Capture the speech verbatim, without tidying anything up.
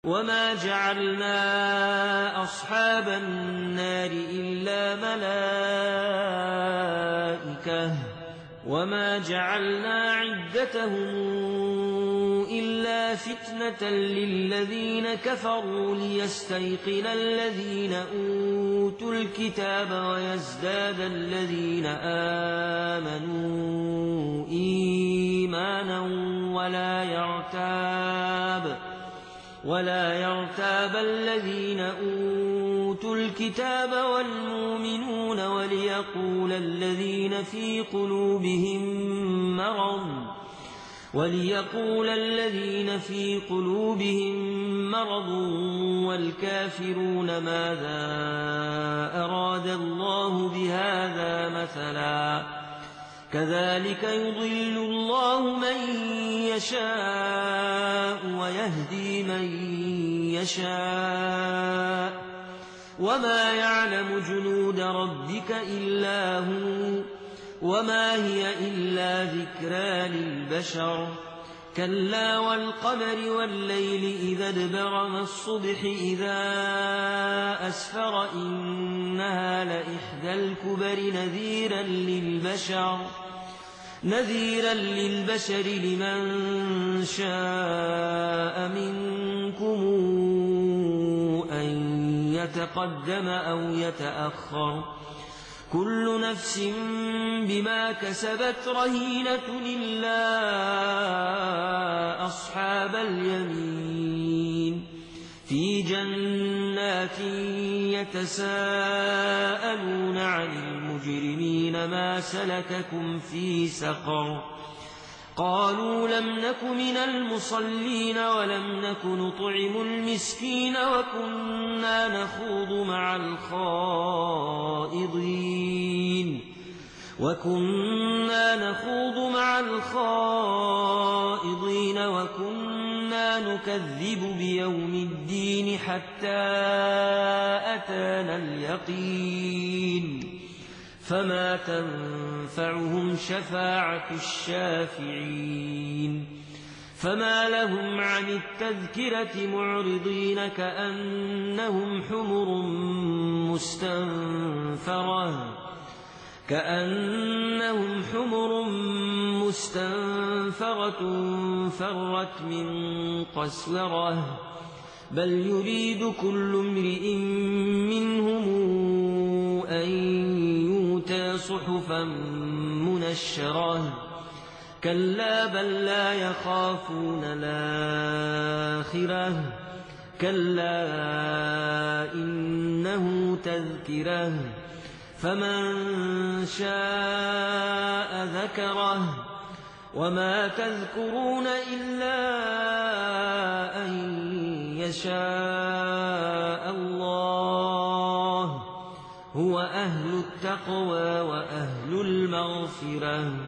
وما جعلنا أصحاب النار إلا ملائكة وما جعلنا عدتهم إلا فتنة للذين كفروا ليستيقن الذين أوتوا الكتاب ويزداد الذين آمنوا إيمانا ولا يرتاب ولا يرتاب الذين أوتوا الكتاب والمؤمنون وليقول الذين في قلوبهم مرض وليقول الذين في قلوبهم مرض والكافرون ماذا أراد الله بهذا مثلا كذلك يضل الله من يشاء ويهدي من يشاء وما يعلم جنود ربك إلا هو وما هي إلا ذكرى للبشر كلا والقمر والليل إذا ادبر والصبح إذا أسفر إنها لإحدى الكبر نذيرا للبشر نذيرا للبشر لمن شاء منكم أن يتقدم أو يتأخر كل نفس بما كسبت رهينة إلا أصحاب اليمين في جنات يتساءلون عن المجرمين ما سلككم في سقر قالوا لم نك من المصلين ولم نك نطعم المسكين وكنا نخوض مع الخائضين وكنا نخوض مع الخائضين وكنا نكذب بيوم الدين حتى أتانا اليقين فما تنفعهم شفاعة الشافعين فما لهم عن التذكرة معرضين كأنهم حمر مستنفرة كأنهم حمر مستنفرة فرت من قسورة بل يريد كل امرئ منهم أن يؤتى صحفا منشرة كلا بل لا يخافون الآخرة كلا إنه تذكرة فمن شاء ذكره وما تذكرون إلا أن يشاء الله هو أهل التقوى وأهل المغفرة